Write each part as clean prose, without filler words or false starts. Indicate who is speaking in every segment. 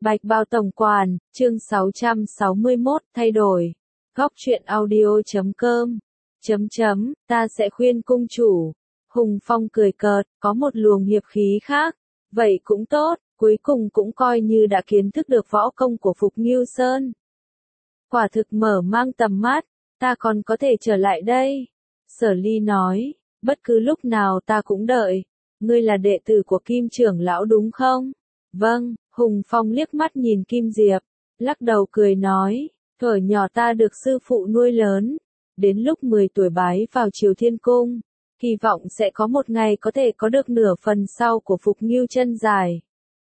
Speaker 1: Bạch Bao Tổng Quản, chương 661, thay đổi. Góc truyện audio.com. Ta sẽ khuyên cung chủ. Hùng Phong cười cợt, có một luồng hiệp khí khác. Vậy cũng tốt, cuối cùng cũng coi như đã kiến thức được võ công của Phục Ngưu Sơn. Quả thực mở mang tầm mắt, ta còn có thể trở lại đây. Sở Ly nói, bất cứ lúc nào ta cũng đợi. Ngươi là đệ tử của Kim trưởng lão đúng không? Vâng. Hùng Phong liếc mắt nhìn Kim Diệp, lắc đầu cười nói, thuở nhỏ ta được sư phụ nuôi lớn, đến lúc 10 tuổi bái vào Triều Thiên Cung, hy vọng sẽ có một ngày có thể có được nửa phần sau của Phục Ngưu chân dài.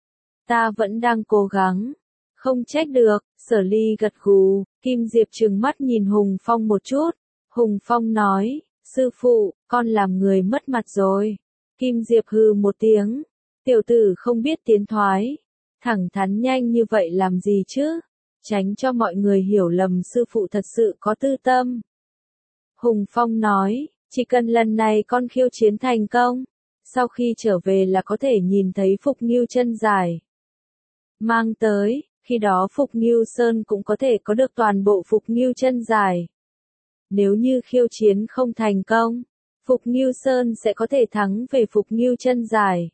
Speaker 1: Ta vẫn đang cố gắng, không trách được. Sở Ly gật gù. Kim Diệp trừng mắt nhìn Hùng Phong một chút. Hùng Phong nói, sư phụ, con làm người mất mặt rồi. Kim Diệp hừ một tiếng, tiểu tử không biết tiến thoái. Thẳng thắn nhanh như vậy làm gì chứ? Tránh cho mọi người hiểu lầm sư phụ thật sự có tư tâm. Hùng Phong nói, chỉ cần lần này con khiêu chiến thành công, sau khi trở về là có thể nhìn thấy Phục Ngưu chân dài. Mang tới, khi đó Phục Ngưu Sơn cũng có thể có được toàn bộ Phục Ngưu chân dài. Nếu như khiêu chiến không thành công, Phục Ngưu Sơn sẽ có thể thắng về Phục Ngưu chân dài.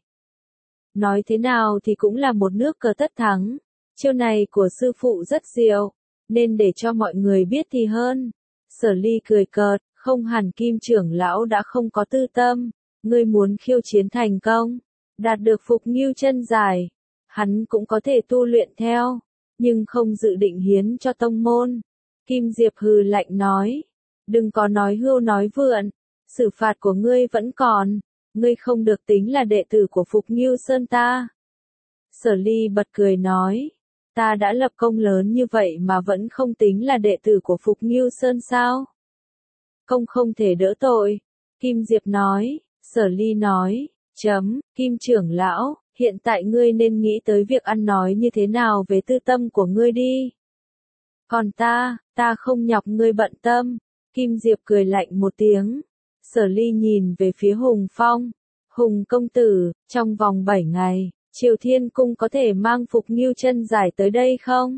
Speaker 1: Nói thế nào thì cũng là một nước cờ tất thắng. Chiêu này của sư phụ rất diệu, nên để cho mọi người biết thì hơn. Sở Ly cười cợt, không hẳn Kim trưởng lão đã không có tư tâm. Ngươi muốn khiêu chiến thành công, đạt được Phục Ngưu chân dài, hắn cũng có thể tu luyện theo, nhưng không dự định hiến cho tông môn. Kim Diệp hừ lạnh nói, đừng có nói hưu nói vượn, xử phạt của ngươi vẫn còn. Ngươi không được tính là đệ tử của Phục Ngưu Sơn ta. Sở Ly bật cười nói, ta đã lập công lớn như vậy mà vẫn không tính là đệ tử của Phục Ngưu Sơn sao? Công không thể đỡ tội. Kim Diệp nói. Sở Ly nói, Kim trưởng lão, hiện tại ngươi nên nghĩ tới việc ăn nói như thế nào về tư tâm của ngươi đi. Còn ta không nhọc ngươi bận tâm. Kim Diệp cười lạnh một tiếng. Sở Ly nhìn về phía Hùng Phong. Hùng công tử, trong vòng 7 ngày, Triều Thiên Cung có thể mang Phục Ngưu chân dài tới đây không?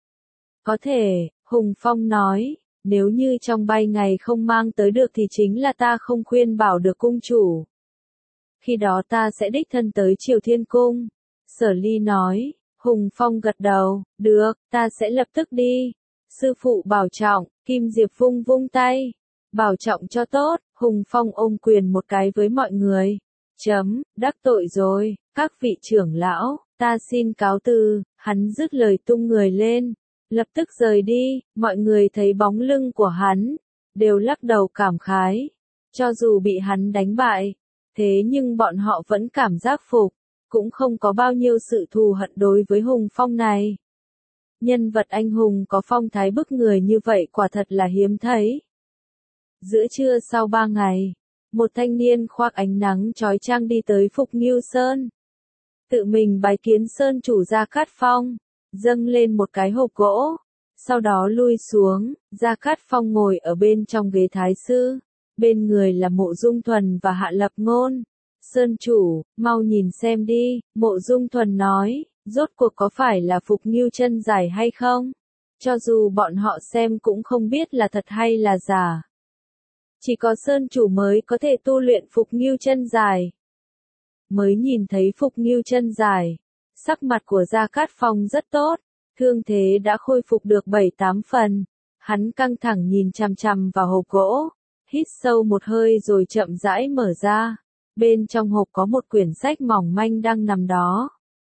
Speaker 1: Có thể, Hùng Phong nói, nếu như trong 7 ngày không mang tới được thì chính là ta không khuyên bảo được cung chủ. Khi đó ta sẽ đích thân tới Triều Thiên Cung. Sở Ly nói. Hùng Phong gật đầu, được, ta sẽ lập tức đi. Sư phụ bảo trọng. Kim Diệp vung vung tay. Bảo trọng cho tốt. Hùng Phong ôm quyền một cái với mọi người. Đắc tội rồi, các vị trưởng lão, ta xin cáo từ. Hắn dứt lời tung người lên, lập tức rời đi. Mọi người thấy bóng lưng của hắn, đều lắc đầu cảm khái. Cho dù bị hắn đánh bại, thế nhưng bọn họ vẫn cảm giác phục, cũng không có bao nhiêu sự thù hận đối với Hùng Phong này. Nhân vật anh hùng có phong thái bức người như vậy quả thật là hiếm thấy. Giữa trưa sau 3 ngày, một thanh niên khoác ánh nắng chói chang đi tới Phục Ngưu Sơn. Tự mình bái kiến Sơn chủ Gia Cát Phong, dâng lên một cái hộp gỗ, sau đó lui xuống. Gia Cát Phong ngồi ở bên trong ghế thái sư, bên người là Mộ Dung Thuần và Hạ Lập Ngôn. Sơn chủ, mau nhìn xem đi. Mộ Dung Thuần nói, rốt cuộc có phải là Phục Ngưu chân dài hay không? Cho dù bọn họ xem cũng không biết là thật hay là giả. Chỉ có Sơn chủ mới có thể tu luyện Phục Ngưu chân dài. Mới nhìn thấy Phục Ngưu chân dài, sắc mặt của Gia Cát Phong rất tốt, thương thế đã khôi phục được 7-8 phần. Hắn căng thẳng nhìn chằm chằm vào hộp gỗ, hít sâu một hơi rồi chậm rãi mở ra. Bên trong hộp có một quyển sách mỏng manh đang nằm đó.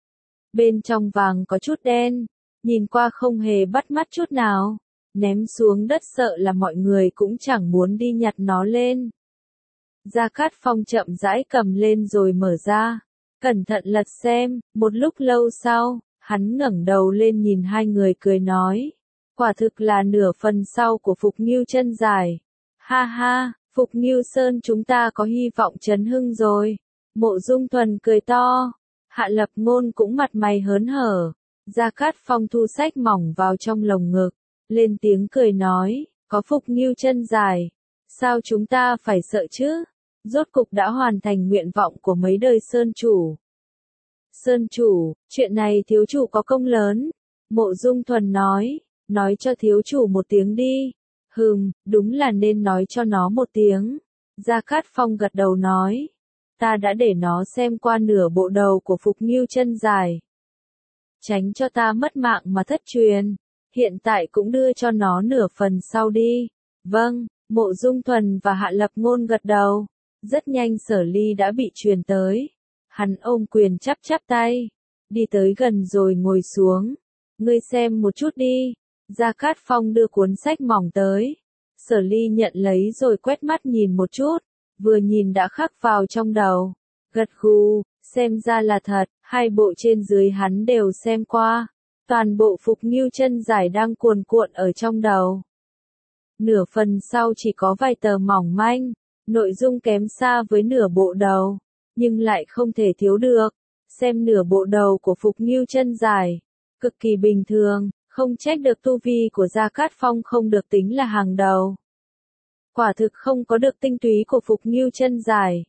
Speaker 1: Bên trong vàng có chút đen, nhìn qua không hề bắt mắt chút nào. Ném xuống đất sợ là mọi người cũng chẳng muốn đi nhặt nó lên. Gia Cát Phong chậm rãi cầm lên rồi mở ra, cẩn thận lật xem. Một lúc lâu sau, hắn ngẩng đầu lên nhìn hai người cười nói, quả thực là nửa phần sau của Phục Ngưu chân dài. Ha ha, Phục Ngưu Sơn chúng ta có hy vọng chấn hưng rồi. Mộ Dung Thuần cười to, Hạ Lập Ngôn cũng mặt mày hớn hở. Gia Cát Phong thu sách mỏng vào trong lồng ngực, lên tiếng cười nói, có Phục Ngưu chân dài, sao chúng ta phải sợ chứ? Rốt cục đã hoàn thành nguyện vọng của mấy đời sơn chủ. Sơn chủ, chuyện này thiếu chủ có công lớn. Mộ Dung Thuần nói cho thiếu chủ một tiếng đi. Đúng là nên nói cho nó một tiếng. Gia Cát Phong gật đầu nói. Ta đã để nó xem qua nửa bộ đầu của Phục Ngưu chân dài. Tránh cho ta mất mạng mà thất truyền. Hiện tại cũng đưa cho nó nửa phần sau đi. Vâng, Mộ Dung Thuần và Hạ Lập Ngôn gật đầu. Rất nhanh Sở Ly đã bị truyền tới. Hắn ôm quyền chắp tay. Đi tới gần rồi ngồi xuống. Ngươi xem một chút đi. Gia Cát Phong đưa cuốn sách mỏng tới. Sở Ly nhận lấy rồi quét mắt nhìn một chút. Vừa nhìn đã khắc vào trong đầu. Gật gù, xem ra là thật. Hai bộ trên dưới hắn đều xem qua. Toàn bộ Phục Ngưu chân giải đang cuồn cuộn ở trong đầu. Nửa phần sau chỉ có vài tờ mỏng manh. Nội dung kém xa với nửa bộ đầu. Nhưng lại không thể thiếu được. Xem nửa bộ đầu của Phục Ngưu chân dài. Cực kỳ bình thường, không trách được tu vi của Gia Cát Phong không được tính là hàng đầu. Quả thực không có được tinh túy của Phục Ngưu chân dài.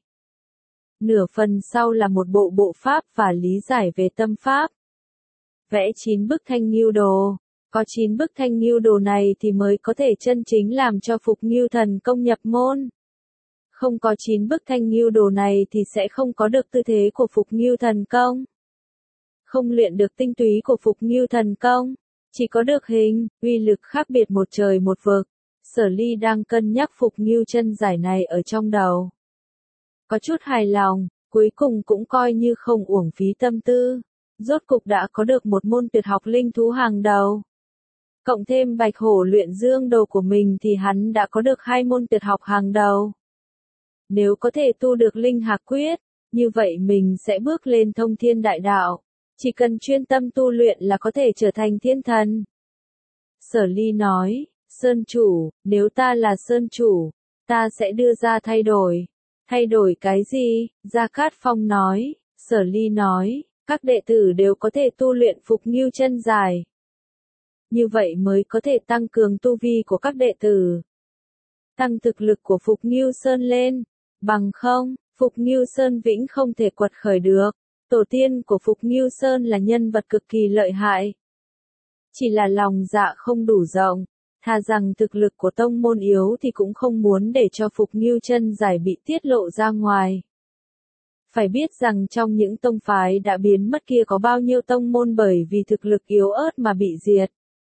Speaker 1: Nửa phần sau là một bộ pháp và lý giải về tâm pháp. Vẽ 9 bức Thanh Ngưu đồ. Có 9 bức Thanh Ngưu đồ này thì mới có thể chân chính làm cho Phục Ngưu thần công nhập môn. Không có 9 bức Thanh Ngưu đồ này thì sẽ không có được tư thế của Phục Ngưu thần công. Không luyện được tinh túy của Phục Ngưu thần công, chỉ có được hình, uy lực khác biệt một trời một vực. Sở Ly đang cân nhắc Phục Ngưu chân giải này ở trong đầu. Có chút hài lòng, cuối cùng cũng coi như không uổng phí tâm tư. Rốt cục đã có được một môn tuyệt học linh thú hàng đầu. Cộng thêm Bạch Hổ luyện dương đồ của mình thì hắn đã có được 2 môn tuyệt học hàng đầu. Nếu có thể tu được linh hạc quyết, như vậy mình sẽ bước lên thông thiên đại đạo. Chỉ cần chuyên tâm tu luyện là có thể trở thành thiên thần. Sở Ly nói, Sơn chủ, nếu ta là Sơn chủ, ta sẽ đưa ra thay đổi. Thay đổi cái gì? Gia Cát Phong nói, Sở Ly nói, các đệ tử đều có thể tu luyện Phục Ngưu chân dài. Như vậy mới có thể tăng cường tu vi của các đệ tử. Tăng thực lực của Phục Ngưu Sơn lên. Bằng không, Phục Ngưu Sơn vĩnh không thể quật khởi được. Tổ tiên của Phục Ngưu Sơn là nhân vật cực kỳ lợi hại. Chỉ là lòng dạ không đủ rộng, thà rằng thực lực của tông môn yếu thì cũng không muốn để cho Phục Ngưu chân giải bị tiết lộ ra ngoài. Phải biết rằng trong những tông phái đã biến mất kia có bao nhiêu tông môn bởi vì thực lực yếu ớt mà bị diệt.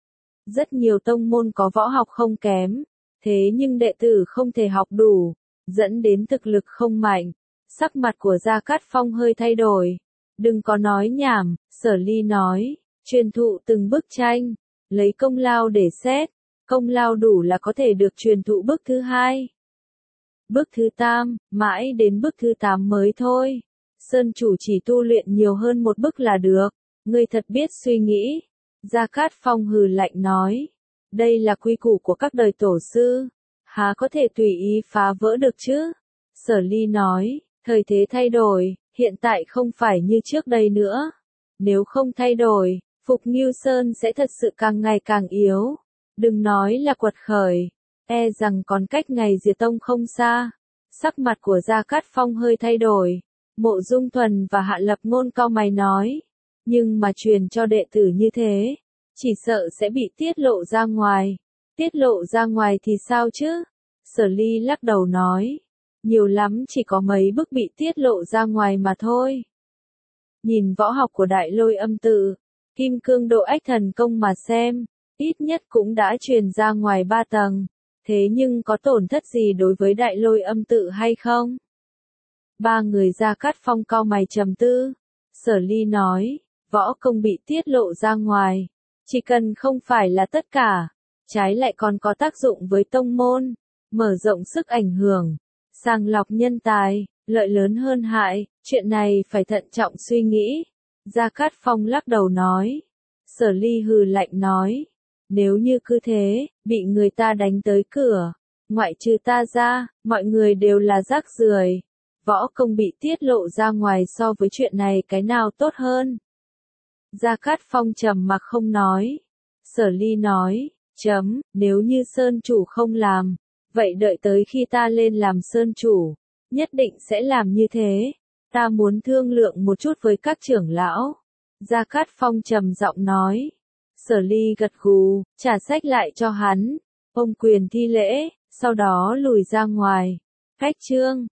Speaker 1: Rất nhiều tông môn có võ học không kém, thế nhưng đệ tử không thể học đủ, dẫn đến thực lực không mạnh. Sắc mặt của Gia Cát Phong hơi thay đổi. Đừng có nói nhảm, Sở Ly nói, truyền thụ từng bức tranh, lấy công lao để xét, công lao đủ là có thể được truyền thụ bức thứ 2. Bức thứ 8, mãi đến bức thứ 8 mới thôi. Sơn chủ chỉ tu luyện nhiều hơn một bức là được, ngươi thật biết suy nghĩ. Gia Cát Phong hừ lạnh nói, đây là quy củ của các đời tổ sư, há có thể tùy ý phá vỡ được chứ? Sở Ly nói, thời thế thay đổi, hiện tại không phải như trước đây nữa. Nếu không thay đổi, Phục Ngưu Sơn sẽ thật sự càng ngày càng yếu. Đừng nói là quật khởi, e rằng còn cách ngày diệt tông không xa. Sắc mặt của Gia Cát Phong hơi thay đổi. Mộ Dung Thuần và Hạ Lập Ngôn cau mày nói, nhưng mà truyền cho đệ tử như thế, chỉ sợ sẽ bị tiết lộ ra ngoài. Tiết lộ ra ngoài thì sao chứ? Sở Ly lắc đầu nói, nhiều lắm chỉ có mấy bức bị tiết lộ ra ngoài mà thôi. Nhìn võ học của Đại Lôi Âm Tự, Kim Cương Độ Ách Thần Công mà xem, ít nhất cũng đã truyền ra ngoài 3 tầng. Thế nhưng có tổn thất gì đối với Đại Lôi Âm Tự hay không? Ba người Gia Cát Phong cau mày trầm tư. Sở Ly nói, võ công bị tiết lộ ra ngoài, chỉ cần không phải là tất cả, trái lại còn có tác dụng với tông môn, mở rộng sức ảnh hưởng, sàng lọc nhân tài, lợi lớn hơn hại, chuyện này phải thận trọng suy nghĩ. Gia Cát Phong lắc đầu nói. Sở Ly hừ lạnh nói, nếu như cứ thế, bị người ta đánh tới cửa, ngoại trừ ta ra, mọi người đều là rác rưởi. Võ công bị tiết lộ ra ngoài so với chuyện này cái nào tốt hơn? Gia Cát Phong trầm mặc không nói. Sở Ly nói, nếu như Sơn chủ không làm, vậy đợi tới khi ta lên làm Sơn chủ, nhất định sẽ làm như thế. Ta muốn thương lượng một chút với các trưởng lão. Gia Cát Phong trầm giọng nói. Sở Ly gật gù, trả sách lại cho hắn. Ông quyền thi lễ, sau đó lùi ra ngoài. Khách trương.